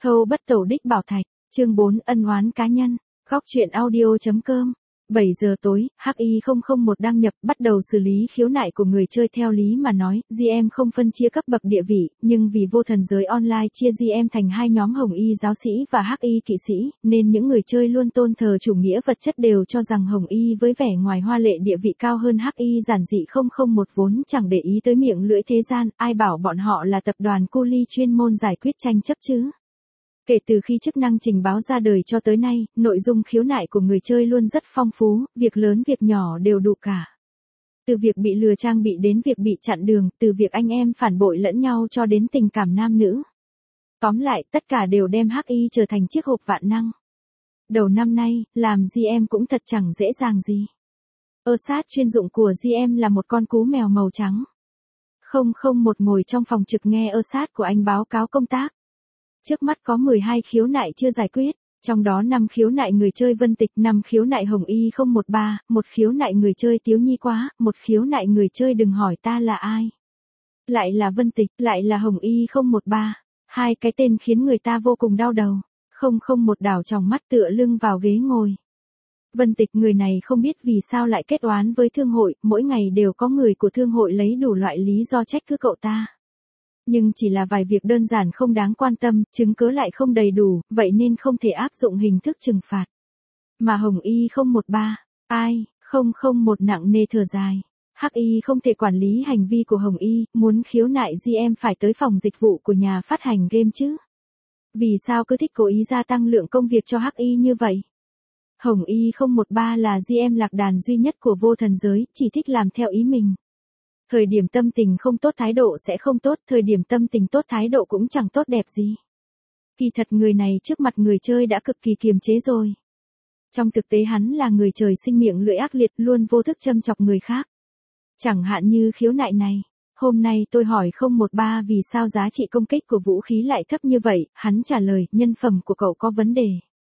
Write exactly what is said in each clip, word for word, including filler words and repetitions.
Thâu bất tẩu đích bảo thạch, chương bốn ân oán cá nhân, góc truyện audio.com. bảy giờ tối, H I không không một đăng nhập, bắt đầu xử lý khiếu nại của người chơi. Theo lý mà nói, giê em không phân chia cấp bậc địa vị, nhưng vì vô thần giới online chia giê em thành hai nhóm Hồng Y giáo sĩ và H I kỵ sĩ, nên những người chơi luôn tôn thờ chủ nghĩa vật chất đều cho rằng Hồng Y với vẻ ngoài hoa lệ địa vị cao hơn H I giản dị không không một vốn chẳng để ý tới miệng lưỡi thế gian, ai bảo bọn họ là tập đoàn cu li chuyên môn giải quyết tranh chấp chứ. Kể từ khi chức năng trình báo ra đời cho tới nay, nội dung khiếu nại của người chơi luôn rất phong phú, việc lớn việc nhỏ đều đủ cả. Từ việc bị lừa trang bị đến việc bị chặn đường, từ việc anh em phản bội lẫn nhau cho đến tình cảm nam nữ. Tóm lại, tất cả đều đem H I trở thành chiếc hộp vạn năng. Đầu năm nay, làm giê em cũng thật chẳng dễ dàng gì. Ơ sát chuyên dụng của giê em là một con cú mèo màu trắng. không không một ngồi trong phòng trực nghe ơ sát của anh báo cáo công tác. Trước mắt có mười hai khiếu nại chưa giải quyết, trong đó năm khiếu nại người chơi Vân Tịch, năm khiếu nại Hồng Y không một ba, một khiếu nại người chơi Tiếu Nhi Quá, một khiếu nại người chơi Đừng Hỏi Ta Là Ai. Lại là Vân Tịch, lại là Hồng Y không một ba, hai cái tên khiến người ta vô cùng đau đầu. Không không một đảo tròng mắt tựa lưng vào ghế ngồi. Vân Tịch, người này không biết vì sao lại kết oán với thương hội, mỗi ngày đều có người của thương hội lấy đủ loại lý do trách cứ cậu ta. Nhưng chỉ là vài việc đơn giản không đáng quan tâm, chứng cứ lại không đầy đủ, vậy nên không thể áp dụng hình thức trừng phạt. Mà Hồng Y không một ba, ai, không không một nặng nề thở dài. H I không thể quản lý hành vi của Hồng Y, muốn khiếu nại giê em phải tới phòng dịch vụ của nhà phát hành game chứ. Vì sao cứ thích cố ý gia tăng lượng công việc cho H I như vậy? Hồng Y không một ba là giê em lạc đàn duy nhất của vô thần giới, chỉ thích làm theo ý mình. Thời điểm tâm tình không tốt thái độ sẽ không tốt, thời điểm tâm tình tốt thái độ cũng chẳng tốt đẹp gì. Kỳ thật người này trước mặt người chơi đã cực kỳ kiềm chế rồi. Trong thực tế hắn là người trời sinh miệng lưỡi ác liệt, luôn vô thức châm chọc người khác. Chẳng hạn như khiếu nại này. Hôm nay tôi hỏi không một ba vì sao giá trị công kích của vũ khí lại thấp như vậy, hắn trả lời, nhân phẩm của cậu có vấn đề.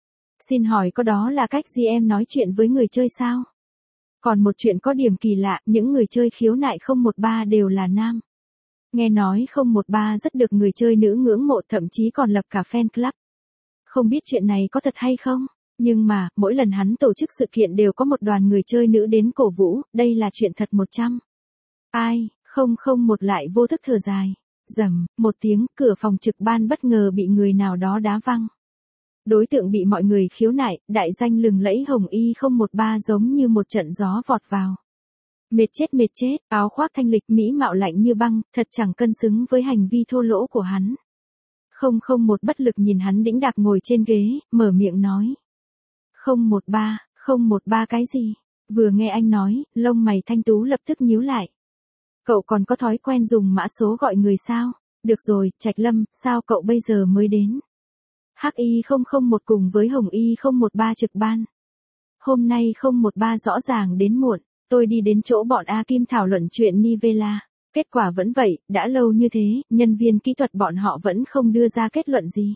Xin hỏi có đó là cách giê em nói chuyện với người chơi sao? Còn một chuyện có điểm kỳ lạ, những người chơi khiếu nại không một ba đều là nam. Nghe nói không một ba rất được người chơi nữ ngưỡng mộ, thậm chí còn lập cả fan club. Không biết chuyện này có thật hay không, nhưng mà, mỗi lần hắn tổ chức sự kiện đều có một đoàn người chơi nữ đến cổ vũ, đây là chuyện thật một trăm. Ai, không không một lại vô thức thở dài. Rầm, một tiếng, cửa phòng trực ban bất ngờ bị người nào đó đá văng. Đối tượng bị mọi người khiếu nại, đại danh lừng lẫy Hồng Y không một ba giống như một trận gió vọt vào. Mệt chết mệt chết, áo khoác thanh lịch mỹ mạo lạnh như băng, thật chẳng cân xứng với hành vi thô lỗ của hắn. Không không một bất lực nhìn hắn đĩnh đạc ngồi trên ghế, mở miệng nói. Không một ba, không một ba cái gì? Vừa nghe anh nói, lông mày thanh tú lập tức nhíu lại. Cậu còn có thói quen dùng mã số gọi người sao? Được rồi, Trạch Lâm, sao cậu bây giờ mới đến? H I không không một cùng với Hồng Y không một ba trực ban. Hôm nay không một ba rõ ràng đến muộn, tôi đi đến chỗ bọn A Kim thảo luận chuyện Nivella. Kết quả vẫn vậy, đã lâu như thế, nhân viên kỹ thuật bọn họ vẫn không đưa ra kết luận gì.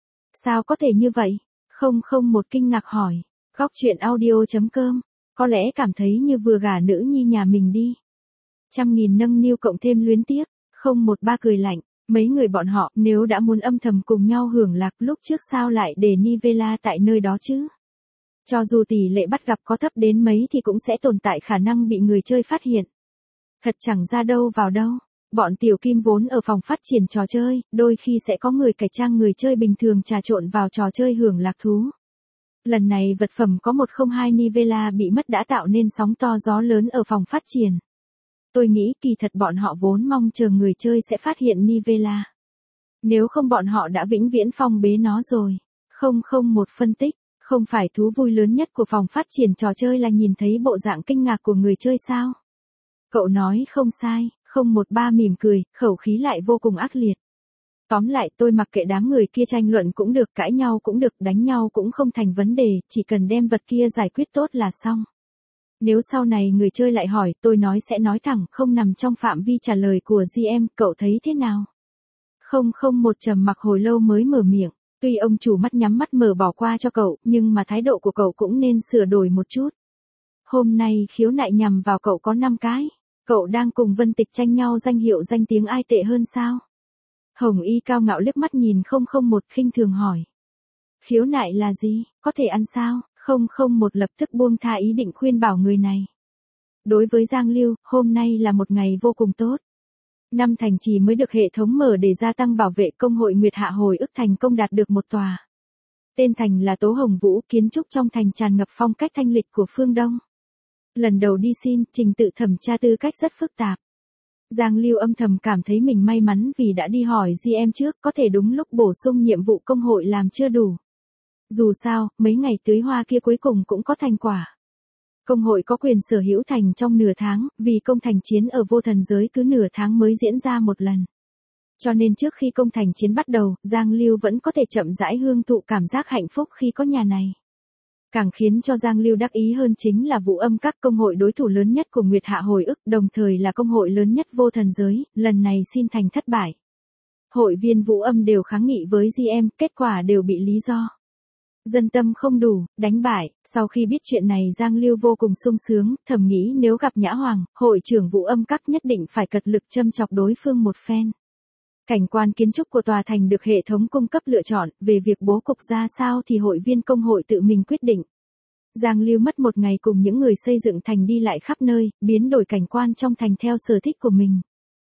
Sao có thể như vậy? Không không một kinh ngạc hỏi. Góc truyện audio.com, có lẽ cảm thấy như vừa gả nữ nhi nhà mình đi. Trăm nghìn nâng niu cộng thêm luyến tiếc, không một ba cười lạnh. Mấy người bọn họ, nếu đã muốn âm thầm cùng nhau hưởng lạc lúc trước sao lại để Nivella tại nơi đó chứ? Cho dù tỷ lệ bắt gặp có thấp đến mấy thì cũng sẽ tồn tại khả năng bị người chơi phát hiện. Thật chẳng ra đâu vào đâu. Bọn tiểu kim vốn ở phòng phát triển trò chơi, đôi khi sẽ có người cải trang người chơi bình thường trà trộn vào trò chơi hưởng lạc thú. Lần này vật phẩm có một không hai Nivella bị mất đã tạo nên sóng to gió lớn ở phòng phát triển. Tôi nghĩ kỳ thật bọn họ vốn mong chờ người chơi sẽ phát hiện Nivella. Nếu không bọn họ đã vĩnh viễn phong bế nó rồi. Không không một phân tích, không phải thú vui lớn nhất của phòng phát triển trò chơi là nhìn thấy bộ dạng kinh ngạc của người chơi sao? Cậu nói không sai, không một ba mỉm cười, khẩu khí lại vô cùng ác liệt. Tóm lại tôi mặc kệ đám người kia tranh luận cũng được, cãi nhau cũng được, đánh nhau cũng không thành vấn đề, chỉ cần đem vật kia giải quyết tốt là xong. Nếu sau này người chơi lại hỏi, tôi nói sẽ nói thẳng, không nằm trong phạm vi trả lời của giê em, cậu thấy thế nào? Không không một trầm mặc hồi lâu mới mở miệng, tuy ông chủ mắt nhắm mắt mở bỏ qua cho cậu, nhưng mà thái độ của cậu cũng nên sửa đổi một chút. Hôm nay khiếu nại nhằm vào cậu có năm cái, cậu đang cùng Vân Tịch tranh nhau danh hiệu danh tiếng ai tệ hơn sao? Hồng Y cao ngạo liếc mắt nhìn không không một khinh thường hỏi. Khiếu nại là gì, có thể ăn sao? Không không một lập tức buông tha ý định khuyên bảo người này. Đối với Giang Lưu, hôm nay là một ngày vô cùng tốt. Năm thành trì mới được hệ thống mở để gia tăng bảo vệ, công hội Nguyệt Hạ hồi ức thành công đạt được một tòa. Tên thành là Tố Hồng Vũ, kiến trúc trong thành tràn ngập phong cách thanh lịch của phương Đông. Lần đầu đi xin, trình tự thẩm tra tư cách rất phức tạp. Giang Lưu âm thầm cảm thấy mình may mắn vì đã đi hỏi giê em trước, có thể đúng lúc bổ sung nhiệm vụ công hội làm chưa đủ. Dù sao, mấy ngày tưới hoa kia cuối cùng cũng có thành quả. Công hội có quyền sở hữu thành trong nửa tháng, vì công thành chiến ở vô thần giới cứ nửa tháng mới diễn ra một lần. Cho nên trước khi công thành chiến bắt đầu, Giang Lưu vẫn có thể chậm rãi hương thụ cảm giác hạnh phúc khi có nhà này. Càng khiến cho Giang Lưu đắc ý hơn chính là Vũ Âm các, công hội đối thủ lớn nhất của Nguyệt Hạ hồi ức, đồng thời là công hội lớn nhất vô thần giới, lần này xin thành thất bại. Hội viên Vũ Âm đều kháng nghị với giê em, kết quả đều bị lý do dân tâm không đủ, đánh bại. Sau khi biết chuyện này Giang Lưu vô cùng sung sướng, thầm nghĩ nếu gặp Nhã Hoàng, hội trưởng Vũ Âm các nhất định phải cật lực châm chọc đối phương một phen. Cảnh quan kiến trúc của tòa thành được hệ thống cung cấp lựa chọn, về việc bố cục ra sao thì hội viên công hội tự mình quyết định. Giang Lưu mất một ngày cùng những người xây dựng thành đi lại khắp nơi, biến đổi cảnh quan trong thành theo sở thích của mình.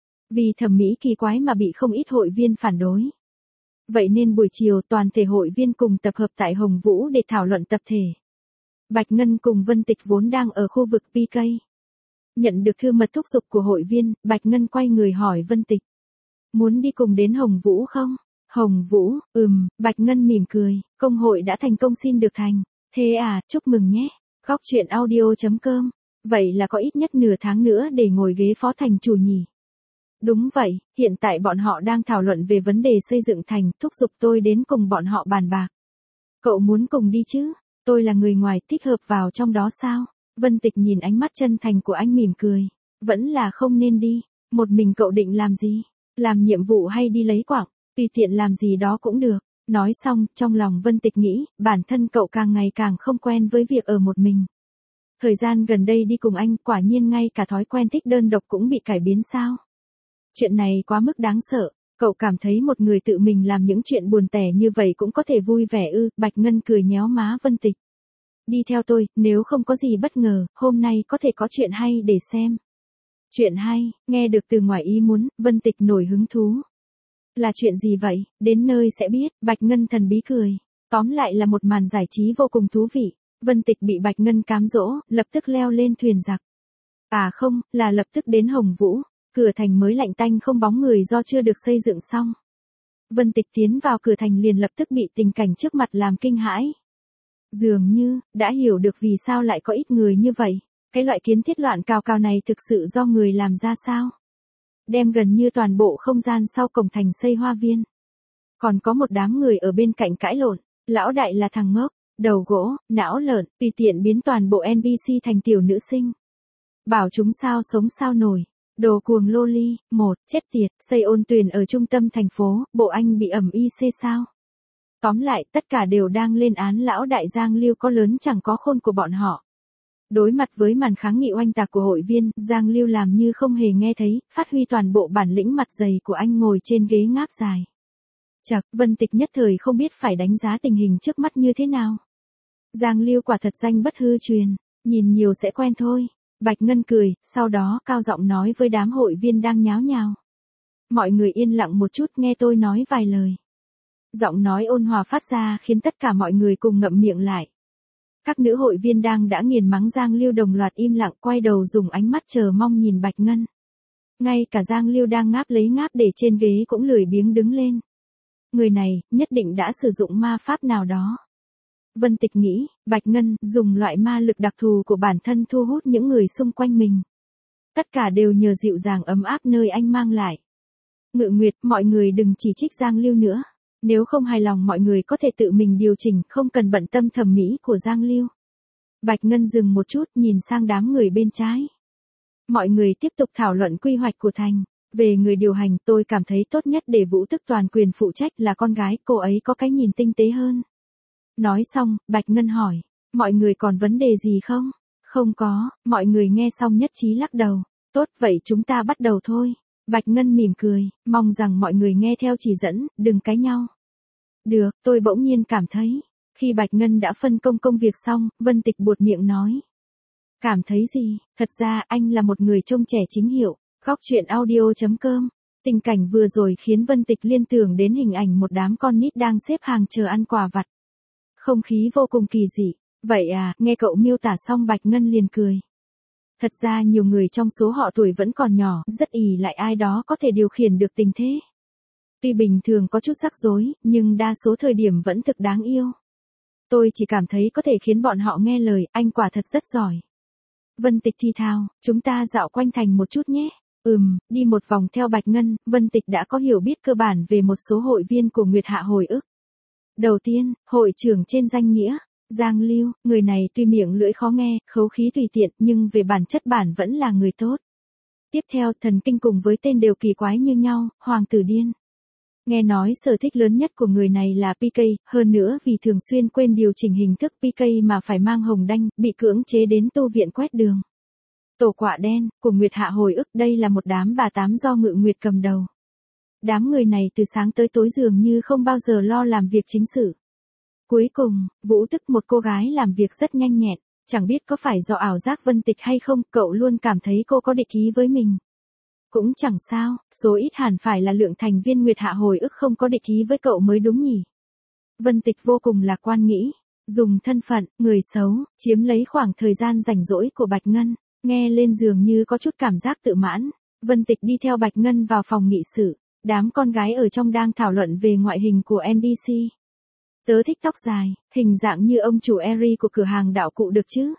Vì thẩm mỹ kỳ quái mà bị không ít hội viên phản đối. Vậy nên buổi chiều toàn thể hội viên cùng tập hợp tại Hồng Vũ để thảo luận tập thể. Bạch Ngân cùng Vân Tịch vốn đang ở khu vực pê ca. Nhận được thư mật thúc giục của hội viên, Bạch Ngân quay người hỏi Vân Tịch. Muốn đi cùng đến Hồng Vũ không? Hồng Vũ, ừm, Bạch Ngân mỉm cười, công hội đã thành công xin được thành. Thế à, chúc mừng nhé. Góc truyện audio chấm com. Vậy là có ít nhất nửa tháng nữa để ngồi ghế phó thành chủ nhỉ? Đúng vậy, hiện tại bọn họ đang thảo luận về vấn đề xây dựng thành, thúc giục tôi đến cùng bọn họ bàn bạc. Cậu muốn cùng đi chứ? Tôi là người ngoài, thích hợp vào trong đó sao? Vân Tịch nhìn ánh mắt chân thành của anh mỉm cười. Vẫn là không nên đi. Một mình cậu định làm gì? Làm nhiệm vụ hay đi lấy quạng? Tùy tiện làm gì đó cũng được. Nói xong, trong lòng Vân Tịch nghĩ, bản thân cậu càng ngày càng không quen với việc ở một mình. Thời gian gần đây đi cùng anh, quả nhiên ngay cả thói quen thích đơn độc cũng bị cải biến sao? Chuyện này quá mức đáng sợ, cậu cảm thấy một người tự mình làm những chuyện buồn tẻ như vậy cũng có thể vui vẻ ư? Bạch Ngân cười nhéo má Vân Tịch. Đi theo tôi, nếu không có gì bất ngờ, hôm nay có thể có chuyện hay để xem. Chuyện hay, nghe được từ ngoài ý muốn, Vân Tịch nổi hứng thú. Là chuyện gì vậy, đến nơi sẽ biết, Bạch Ngân thần bí cười. Tóm lại là một màn giải trí vô cùng thú vị. Vân Tịch bị Bạch Ngân cám dỗ, lập tức leo lên thuyền giặc. À không, là lập tức đến Hồng Vũ. Cửa thành mới lạnh tanh không bóng người do chưa được xây dựng xong. Vân Tịch tiến vào cửa thành liền lập tức bị tình cảnh trước mặt làm kinh hãi. Dường như, đã hiểu được vì sao lại có ít người như vậy. Cái loại kiến thiết loạn cào cào này thực sự do người làm ra sao? Đem gần như toàn bộ không gian sau cổng thành xây hoa viên. Còn có một đám người ở bên cạnh cãi lộn. Lão đại là thằng ngốc, đầu gỗ, não lợn, tùy tiện biến toàn bộ en pê xê thành tiểu nữ sinh. Bảo chúng sao sống sao nổi. Đồ cuồng loli, một, chết tiệt, xây ôn tuyền ở trung tâm thành phố, bộ anh bị ẩm y xê sao? Tóm lại, tất cả đều đang lên án lão đại Giang Lưu có lớn chẳng có khôn của bọn họ. Đối mặt với màn kháng nghị oanh tạc của hội viên, Giang Lưu làm như không hề nghe thấy, phát huy toàn bộ bản lĩnh mặt dày của anh ngồi trên ghế ngáp dài. Chậc, Vân Tịch nhất thời không biết phải đánh giá tình hình trước mắt như thế nào. Giang Lưu quả thật danh bất hư truyền, nhìn nhiều sẽ quen thôi. Bạch Ngân cười, sau đó cao giọng nói với đám hội viên đang nháo nhào. Mọi người yên lặng một chút nghe tôi nói vài lời. Giọng nói ôn hòa phát ra khiến tất cả mọi người cùng ngậm miệng lại. Các nữ hội viên đang đã nghiền mắng Giang Lưu đồng loạt im lặng quay đầu dùng ánh mắt chờ mong nhìn Bạch Ngân. Ngay cả Giang Lưu đang ngáp lấy ngáp để trên ghế cũng lười biếng đứng lên. Người này, nhất định đã sử dụng ma pháp nào đó. Vân Tịch nghĩ, Bạch Ngân dùng loại ma lực đặc thù của bản thân thu hút những người xung quanh mình. Tất cả đều nhờ dịu dàng ấm áp nơi anh mang lại. Ngự Nguyệt, mọi người đừng chỉ trích Giang Lưu nữa. Nếu không hài lòng mọi người có thể tự mình điều chỉnh, không cần bận tâm thẩm mỹ của Giang Lưu. Bạch Ngân dừng một chút nhìn sang đám người bên trái. Mọi người tiếp tục thảo luận quy hoạch của thành. Về người điều hành tôi cảm thấy tốt nhất để Vũ Tức toàn quyền phụ trách là con gái, cô ấy có cái nhìn tinh tế hơn. Nói xong, Bạch Ngân hỏi, mọi người còn vấn đề gì không? Không có, mọi người nghe xong nhất trí lắc đầu. Tốt vậy chúng ta bắt đầu thôi. Bạch Ngân mỉm cười, mong rằng mọi người nghe theo chỉ dẫn, đừng cãi nhau. Được, tôi bỗng nhiên cảm thấy. Khi Bạch Ngân đã phân công công việc xong, Vân Tịch buột miệng nói. Cảm thấy gì, thật ra anh là một người trông trẻ chính hiệu. Góc truyện audio.com. Tình cảnh vừa rồi khiến Vân Tịch liên tưởng đến hình ảnh một đám con nít đang xếp hàng chờ ăn quà vặt. Không khí vô cùng kỳ dị. Vậy à, nghe cậu miêu tả xong Bạch Ngân liền cười. Thật ra nhiều người trong số họ tuổi vẫn còn nhỏ, rất ỷ lại ai đó có thể điều khiển được tình thế. Tuy bình thường có chút rắc rối, nhưng đa số thời điểm vẫn thực đáng yêu. Tôi chỉ cảm thấy có thể khiến bọn họ nghe lời, anh quả thật rất giỏi. Vân Tịch thi thào, chúng ta dạo quanh thành một chút nhé. Ừm, đi một vòng theo Bạch Ngân, Vân Tịch đã có hiểu biết cơ bản về một số hội viên của Nguyệt Hạ hồi ức. Đầu tiên, hội trưởng trên danh nghĩa, Giang Lưu, người này tuy miệng lưỡi khó nghe, khẩu khí tùy tiện, nhưng về bản chất bản vẫn là người tốt. Tiếp theo, thần kinh cùng với tên đều kỳ quái như nhau, Hoàng tử điên. Nghe nói sở thích lớn nhất của người này là pê ca, hơn nữa vì thường xuyên quên điều chỉnh hình thức pê ca mà phải mang hồng đanh, bị cưỡng chế đến tu viện quét đường. Tổ quạ đen, của Nguyệt Hạ hồi ức, đây là một đám bà tám do Ngự Nguyệt cầm đầu. Đám người này từ sáng tới tối dường như không bao giờ lo làm việc chính sự. Cuối cùng, Vũ Tức, một cô gái làm việc rất nhanh nhẹn, chẳng biết có phải do ảo giác Vân Tịch hay không, cậu luôn cảm thấy cô có địch ý với mình. Cũng chẳng sao, số ít hẳn phải là lượng thành viên Nguyệt Hạ hồi ức không có địch ý với cậu mới đúng nhỉ. Vân Tịch vô cùng lạc quan nghĩ, dùng thân phận, người xấu, chiếm lấy khoảng thời gian rảnh rỗi của Bạch Ngân, nghe lên dường như có chút cảm giác tự mãn. Vân Tịch đi theo Bạch Ngân vào phòng nghị sự, đám con gái ở trong đang thảo luận về ngoại hình của en pê xê. Tớ thích tóc dài, hình dạng như ông chủ Eri của cửa hàng đạo cụ được chứ.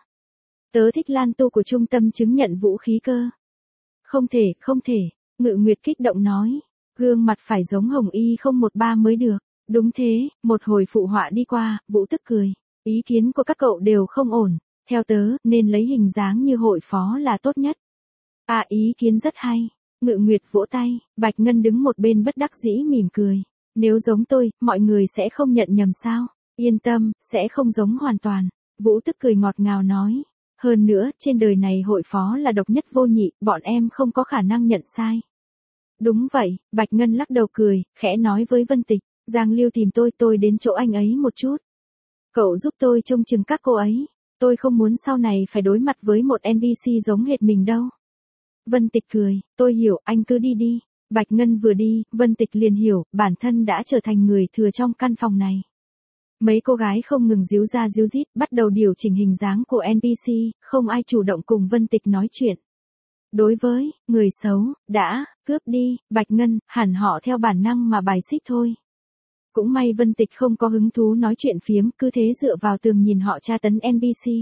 Tớ thích Lan Tu của trung tâm chứng nhận vũ khí cơ. Không thể, không thể, Ngự Nguyệt kích động nói. Gương mặt phải giống Hồng Y không một ba mới được. Đúng thế, một hồi phụ họa đi qua, Vũ Tức cười. Ý kiến của các cậu đều không ổn. Theo tớ, nên lấy hình dáng như hội phó là tốt nhất. À, ý kiến rất hay. Ngự Nguyệt vỗ tay, Bạch Ngân đứng một bên bất đắc dĩ mỉm cười. Nếu giống tôi, mọi người sẽ không nhận nhầm sao? Yên tâm, sẽ không giống hoàn toàn. Vũ Tức cười ngọt ngào nói. Hơn nữa, trên đời này hội phó là độc nhất vô nhị, bọn em không có khả năng nhận sai. Đúng vậy, Bạch Ngân lắc đầu cười, khẽ nói với Vân Tịch, Giang Lưu tìm tôi, tôi đến chỗ anh ấy một chút. Cậu giúp tôi trông chừng các cô ấy, tôi không muốn sau này phải đối mặt với một en pê xê giống hệt mình đâu. Vân Tịch cười, tôi hiểu, anh cứ đi đi. Bạch Ngân vừa đi, Vân Tịch liền hiểu, bản thân đã trở thành người thừa trong căn phòng này. Mấy cô gái không ngừng díu ra díu dít, bắt đầu điều chỉnh hình dáng của en pê xê, không ai chủ động cùng Vân Tịch nói chuyện. Đối với, người xấu, đã, cướp đi, Bạch Ngân, hẳn họ theo bản năng mà bài xích thôi. Cũng may Vân Tịch không có hứng thú nói chuyện phiếm, cứ thế dựa vào tường nhìn họ tra tấn en pê xê.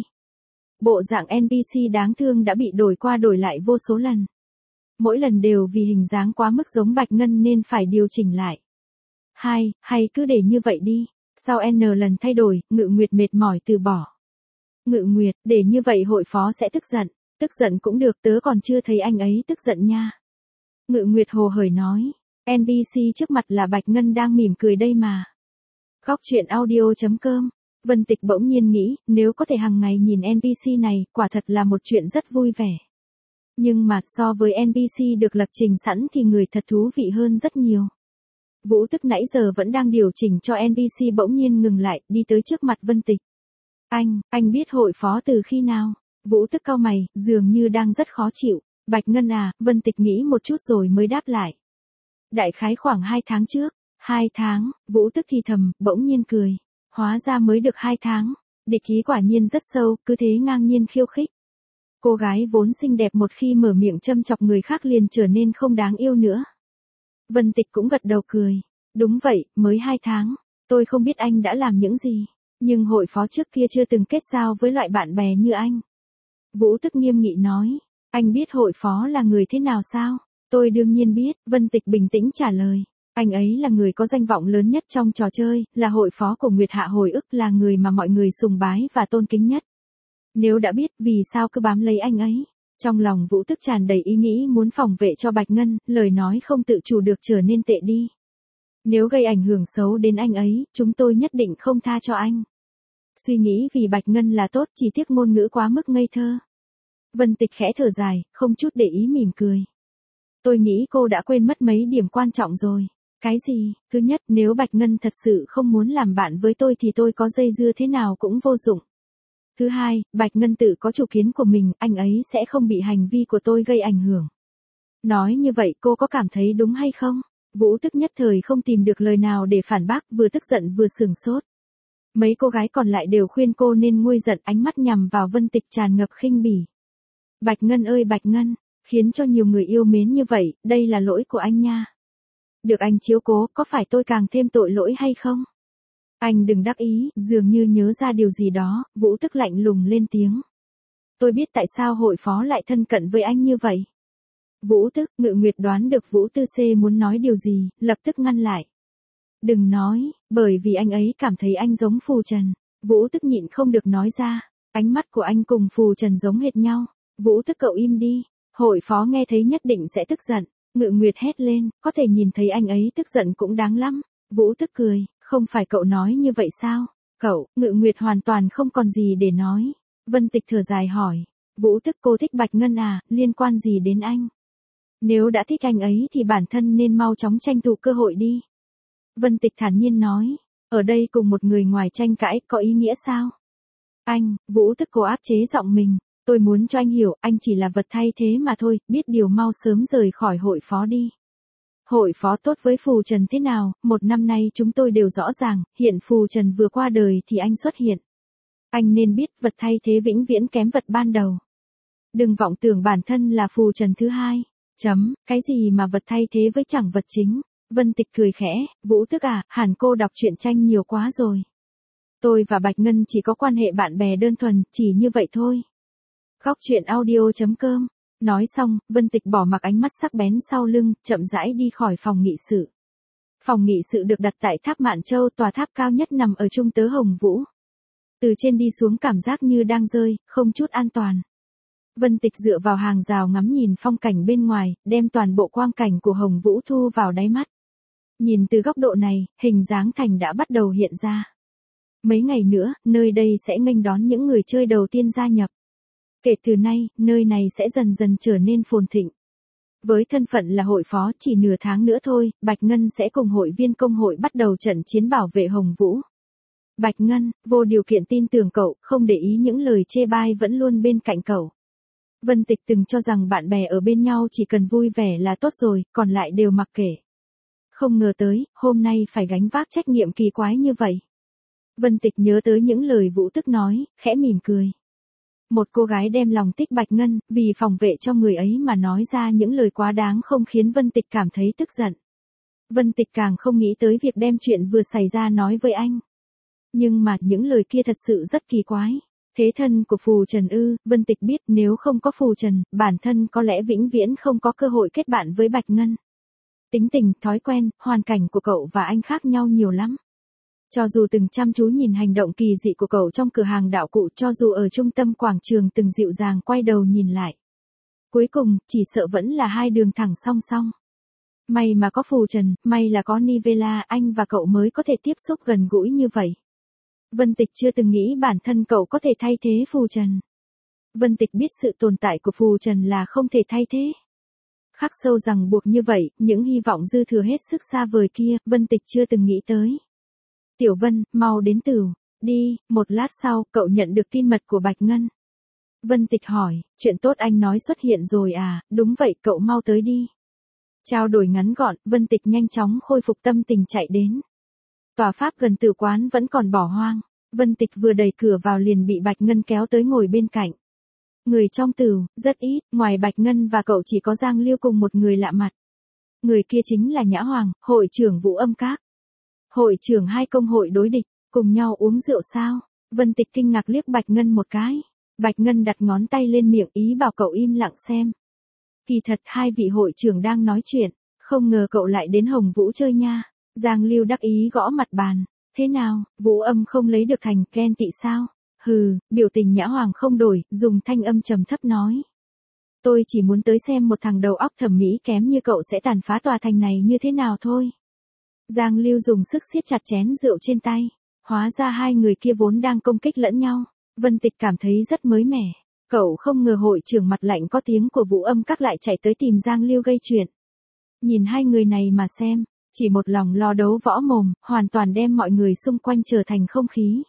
Bộ dạng en pê xê đáng thương đã bị đổi qua đổi lại vô số lần. Mỗi lần đều vì hình dáng quá mức giống Bạch Ngân nên phải điều chỉnh lại. Hai, hay cứ để như vậy đi. Sau N lần thay đổi, Ngự Nguyệt mệt mỏi từ bỏ. Ngự Nguyệt, để như vậy hội phó sẽ tức giận. Tức giận cũng được, tớ còn chưa thấy anh ấy tức giận nha. Ngự Nguyệt hồ hởi nói. en pê xê trước mặt là Bạch Ngân đang mỉm cười đây mà. Góc truyện audio.com. Vân Tịch bỗng nhiên nghĩ, nếu có thể hàng ngày nhìn en pê xê này, quả thật là một chuyện rất vui vẻ. Nhưng mà so với en pê xê được lập trình sẵn thì người thật thú vị hơn rất nhiều. Vũ Tức nãy giờ vẫn đang điều chỉnh cho en pê xê bỗng nhiên ngừng lại, đi tới trước mặt Vân Tịch. Anh, anh biết hội phó từ khi nào? Vũ Tức cau mày, dường như đang rất khó chịu. Bạch Ngân à, Vân Tịch nghĩ một chút rồi mới đáp lại. Đại khái khoảng hai tháng trước. Hai tháng, Vũ Tức thì thầm, bỗng nhiên cười. Hóa ra mới được hai tháng. Địch ý quả nhiên rất sâu, cứ thế ngang nhiên khiêu khích. Cô gái vốn xinh đẹp một khi mở miệng châm chọc người khác liền trở nên không đáng yêu nữa. Vân Tịch cũng gật đầu cười. Đúng vậy, mới hai tháng. Tôi không biết anh đã làm những gì. Nhưng hội phó trước kia chưa từng kết giao với loại bạn bè như anh. Vũ Tức nghiêm nghị nói. Anh biết hội phó là người thế nào sao? Tôi đương nhiên biết, Vân Tịch bình tĩnh trả lời. Anh ấy là người có danh vọng lớn nhất trong trò chơi, là hội phó của Nguyệt Hạ hồi ức, là người mà mọi người sùng bái và tôn kính nhất. Nếu đã biết, vì sao cứ bám lấy anh ấy? Trong lòng Vũ Tức tràn đầy ý nghĩ muốn phòng vệ cho Bạch Ngân, lời nói không tự chủ được trở nên tệ đi. Nếu gây ảnh hưởng xấu đến anh ấy, chúng tôi nhất định không tha cho anh. Suy nghĩ vì Bạch Ngân là tốt, chỉ tiếc ngôn ngữ quá mức ngây thơ. Vân Tịch khẽ thở dài, không chút để ý mỉm cười. Tôi nghĩ cô đã quên mất mấy điểm quan trọng rồi. Cái gì? Thứ nhất, nếu Bạch Ngân thật sự không muốn làm bạn với tôi thì tôi có dây dưa thế nào cũng vô dụng. Thứ hai, Bạch Ngân tự có chủ kiến của mình, anh ấy sẽ không bị hành vi của tôi gây ảnh hưởng. Nói như vậy cô có cảm thấy đúng hay không? Vũ tức nhất thời không tìm được lời nào để phản bác, vừa tức giận vừa sửng sốt. Mấy cô gái còn lại đều khuyên cô nên nguôi giận, ánh mắt nhằm vào Vân Tịch tràn ngập khinh bỉ. Bạch Ngân ơi Bạch Ngân, khiến cho nhiều người yêu mến như vậy, đây là lỗi của anh nha. Được anh chiếu cố, có phải tôi càng thêm tội lỗi hay không? Anh đừng đắc ý, dường như nhớ ra điều gì đó, Vũ tức lạnh lùng lên tiếng. Tôi biết tại sao hội phó lại thân cận với anh như vậy. Vũ tức, Ngự Nguyệt đoán được Vũ Tư C muốn nói điều gì, lập tức ngăn lại. Đừng nói, bởi vì anh ấy cảm thấy anh giống Phù Trần. Vũ tức nhịn không được nói ra, ánh mắt của anh cùng Phù Trần giống hệt nhau. Vũ tức cậu im đi, hội phó nghe thấy nhất định sẽ tức giận. Ngự Nguyệt hét lên, có thể nhìn thấy anh ấy tức giận cũng đáng lắm. Vũ tức cười, không phải cậu nói như vậy sao? Cậu, Ngự Nguyệt hoàn toàn không còn gì để nói. Vân Tịch thở dài hỏi, Vũ tức cô thích Bạch Ngân à, liên quan gì đến anh? Nếu đã thích anh ấy thì bản thân nên mau chóng tranh thủ cơ hội đi. Vân Tịch thản nhiên nói, ở đây cùng một người ngoài tranh cãi có ý nghĩa sao? Anh, Vũ tức cố áp chế giọng mình, tôi muốn cho anh hiểu, anh chỉ là vật thay thế mà thôi, biết điều mau sớm rời khỏi hội phó đi. Hội phó tốt với Phù Trần thế nào, một năm nay chúng tôi đều rõ ràng, hiện Phù Trần vừa qua đời thì anh xuất hiện. Anh nên biết vật thay thế vĩnh viễn kém vật ban đầu. Đừng vọng tưởng bản thân là Phù Trần thứ hai. Chấm, cái gì mà vật thay thế với chẳng vật chính. Vân Tịch cười khẽ, Vũ tức à, hẳn cô đọc truyện tranh nhiều quá rồi. Tôi và Bạch Ngân chỉ có quan hệ bạn bè đơn thuần, chỉ như vậy thôi. Góc truyện audio chấm com. Nói xong, Vân Tịch bỏ mặc ánh mắt sắc bén sau lưng, chậm rãi đi khỏi phòng nghị sự. Phòng nghị sự được đặt tại tháp Mạn Châu, tòa tháp cao nhất nằm ở Trung Tớ Hồng Vũ. Từ trên đi xuống cảm giác như đang rơi, không chút an toàn. Vân Tịch dựa vào hàng rào ngắm nhìn phong cảnh bên ngoài, đem toàn bộ quang cảnh của Hồng Vũ thu vào đáy mắt. Nhìn từ góc độ này, hình dáng thành đã bắt đầu hiện ra. Mấy ngày nữa, nơi đây sẽ nghênh đón những người chơi đầu tiên gia nhập. Kể từ nay, nơi này sẽ dần dần trở nên phồn thịnh. Với thân phận là hội phó, chỉ nửa tháng nữa thôi, Bạch Ngân sẽ cùng hội viên công hội bắt đầu trận chiến bảo vệ Hồng Vũ. Bạch Ngân, vô điều kiện tin tưởng cậu, không để ý những lời chê bai vẫn luôn bên cạnh cậu. Vân Tịch từng cho rằng bạn bè ở bên nhau chỉ cần vui vẻ là tốt rồi, còn lại đều mặc kệ. Không ngờ tới, hôm nay phải gánh vác trách nhiệm kỳ quái như vậy. Vân Tịch nhớ tới những lời Vũ tức nói, khẽ mỉm cười. Một cô gái đem lòng thích Bạch Ngân, vì phòng vệ cho người ấy mà nói ra những lời quá đáng không khiến Vân Tịch cảm thấy tức giận. Vân Tịch càng không nghĩ tới việc đem chuyện vừa xảy ra nói với anh. Nhưng mà những lời kia thật sự rất kỳ quái. Thế thân của Phù Trần ư, Vân Tịch biết nếu không có Phù Trần, bản thân có lẽ vĩnh viễn không có cơ hội kết bạn với Bạch Ngân. Tính tình, thói quen, hoàn cảnh của cậu và anh khác nhau nhiều lắm. Cho dù từng chăm chú nhìn hành động kỳ dị của cậu trong cửa hàng đạo cụ, cho dù ở trung tâm quảng trường từng dịu dàng quay đầu nhìn lại. Cuối cùng, chỉ sợ vẫn là hai đường thẳng song song. May mà có Phù Trần, may là có Nivela, anh và cậu mới có thể tiếp xúc gần gũi như vậy. Vân Tịch chưa từng nghĩ bản thân cậu có thể thay thế Phù Trần. Vân Tịch biết sự tồn tại của Phù Trần là không thể thay thế. Khắc sâu rằng buộc như vậy, những hy vọng dư thừa hết sức xa vời kia, Vân Tịch chưa từng nghĩ tới. Tiểu Vân, mau đến Tửu. Đi, một lát sau, cậu nhận được tin mật của Bạch Ngân. Vân Tịch hỏi, chuyện tốt anh nói xuất hiện rồi à, đúng vậy, cậu mau tới đi. Trao đổi ngắn gọn, Vân Tịch nhanh chóng khôi phục tâm tình chạy đến. Tòa pháp gần tử quán vẫn còn bỏ hoang. Vân Tịch vừa đẩy cửa vào liền bị Bạch Ngân kéo tới ngồi bên cạnh. Người trong Tửu, rất ít, ngoài Bạch Ngân và cậu chỉ có Giang Liêu cùng một người lạ mặt. Người kia chính là Nhã Hoàng, hội trưởng Vũ Âm Các. Hội trưởng hai công hội đối địch, cùng nhau uống rượu sao? Vân Tịch kinh ngạc liếc Bạch Ngân một cái. Bạch Ngân đặt ngón tay lên miệng ý bảo cậu im lặng xem. Kỳ thật hai vị hội trưởng đang nói chuyện, không ngờ cậu lại đến Hồng Vũ chơi nha. Giang Lưu đắc ý gõ mặt bàn. Thế nào, Vũ Âm không lấy được thành, ghen tị sao? Hừ, biểu tình Nhã Hoàng không đổi, dùng thanh âm trầm thấp nói. Tôi chỉ muốn tới xem một thằng đầu óc thẩm mỹ kém như cậu sẽ tàn phá tòa thành này như thế nào thôi. Giang Lưu dùng sức siết chặt chén rượu trên tay. Hóa ra hai người kia vốn đang công kích lẫn nhau. Vân Tịch cảm thấy rất mới mẻ. Cậu không ngờ hội trưởng mặt lạnh có tiếng của Vũ Âm Các lại chạy tới tìm Giang Lưu gây chuyện. Nhìn hai người này mà xem, chỉ một lòng lo đấu võ mồm, hoàn toàn đem mọi người xung quanh trở thành không khí.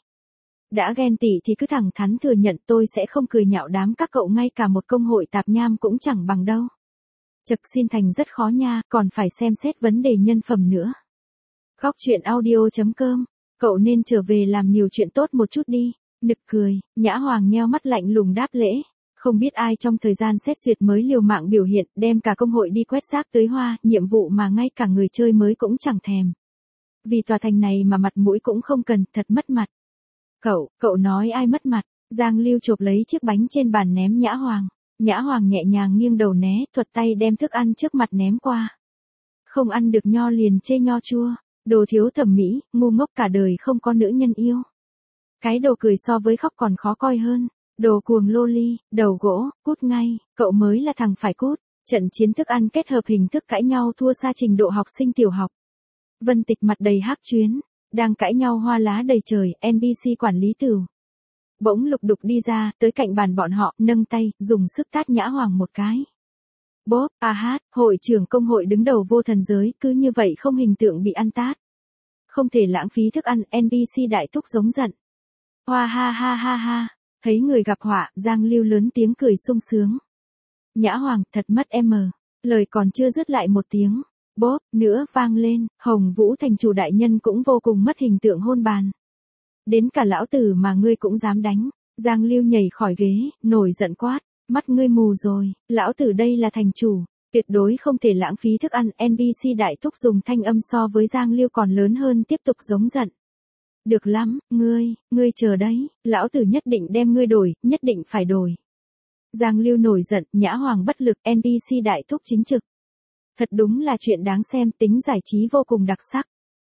Đã ghen tị thì cứ thẳng thắn thừa nhận, tôi sẽ không cười nhạo đám các cậu, ngay cả một công hội tạp nham cũng chẳng bằng đâu. Chật, xin thành rất khó nha, còn phải xem xét vấn đề nhân phẩm nữa. Góc truyện audio chấm com, cậu nên trở về làm nhiều chuyện tốt một chút đi. Nực cười, Nhã Hoàng nheo mắt lạnh lùng đáp lễ. Không biết ai trong thời gian xét duyệt mới liều mạng biểu hiện, đem cả công hội đi quét rác tưới hoa, nhiệm vụ mà ngay cả người chơi mới cũng chẳng thèm. Vì tòa thành này mà mặt mũi cũng không cần, thật mất mặt. Cậu, cậu nói ai mất mặt? Giang Lưu chộp lấy chiếc bánh trên bàn ném Nhã Hoàng. Nhã Hoàng nhẹ nhàng nghiêng đầu né, thuật tay đem thức ăn trước mặt ném qua. Không ăn được nho liền chê nho chua, đồ thiếu thẩm mỹ, ngu ngốc cả đời không có nữ nhân yêu. Cái đồ cười so với khóc còn khó coi hơn. Đồ cuồng loli, đầu gỗ, cút ngay, cậu mới là thằng phải cút. Trận chiến thức ăn kết hợp hình thức cãi nhau thua xa trình độ học sinh tiểu học. Vân Tịch mặt đầy hắc chuyến, đang cãi nhau hoa lá đầy trời, en pê xê quản lý Tửu bỗng lục đục đi ra, tới cạnh bàn bọn họ, nâng tay, dùng sức tát Nhã Hoàng một cái. Bốp, a hát, hội trưởng công hội đứng đầu vô thần giới, cứ như vậy không hình tượng bị ăn tát. Không thể lãng phí thức ăn, en pê xê đại thúc giống giận. Hoa ha ha ha ha, thấy người gặp họa, Giang Lưu lớn tiếng cười sung sướng. Nhã Hoàng, thật mất em mờ. Lời còn chưa dứt lại một tiếng. Bốp, nữa vang lên, Hồng Vũ thành chủ đại nhân cũng vô cùng mất hình tượng hôn bàn. Đến cả lão tử mà ngươi cũng dám đánh. Giang Lưu nhảy khỏi ghế, nổi giận quát. Mắt ngươi mù rồi, lão tử đây là thành chủ. Tuyệt đối không thể lãng phí thức ăn, en pê xê đại thúc dùng thanh âm so với Giang Lưu còn lớn hơn tiếp tục giống giận. Được lắm, ngươi, ngươi chờ đấy, lão tử nhất định đem ngươi đổi, nhất định phải đổi. Giang Lưu nổi giận, Nhã Hoàng bất lực, en pê xê đại thúc chính trực. Thật đúng là chuyện đáng xem, tính giải trí vô cùng đặc sắc.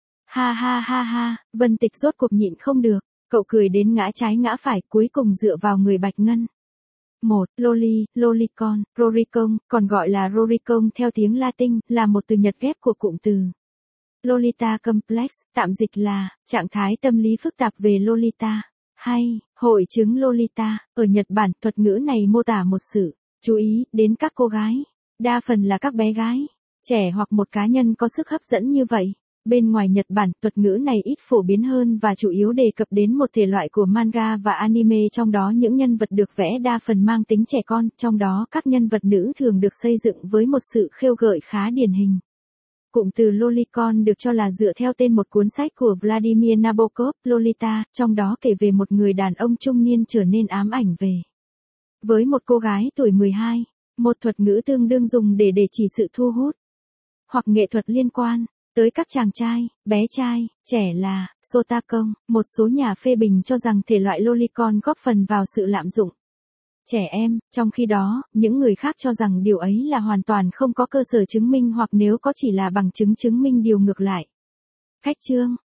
Ha ha ha ha, Vân Tịch rốt cuộc nhịn không được, cậu cười đến ngã trái ngã phải, cuối cùng dựa vào người Bạch Ngân. Một, Loli, Lolicon, Roricon, còn gọi là Roricon theo tiếng Latin, là một từ Nhật ghép của cụm từ Lolita Complex, tạm dịch là trạng thái tâm lý phức tạp về Lolita, hay hội chứng Lolita. Ở Nhật Bản, thuật ngữ này mô tả một sự chú ý đến các cô gái, đa phần là các bé gái, trẻ hoặc một cá nhân có sức hấp dẫn như vậy. Bên ngoài Nhật Bản, thuật ngữ này ít phổ biến hơn và chủ yếu đề cập đến một thể loại của manga và anime, trong đó những nhân vật được vẽ đa phần mang tính trẻ con, trong đó các nhân vật nữ thường được xây dựng với một sự khêu gợi khá điển hình. Cụm từ Lolicon được cho là dựa theo tên một cuốn sách của Vladimir Nabokov, Lolita, trong đó kể về một người đàn ông trung niên trở nên ám ảnh về với một cô gái tuổi mười hai, một thuật ngữ tương đương dùng để để chỉ sự thu hút hoặc nghệ thuật liên quan tới các chàng trai, bé trai, trẻ là Sotakon. Một số nhà phê bình cho rằng thể loại Lolicon góp phần vào sự lạm dụng trẻ em, trong khi đó, những người khác cho rằng điều ấy là hoàn toàn không có cơ sở chứng minh, hoặc nếu có chỉ là bằng chứng chứng minh điều ngược lại. Khách chương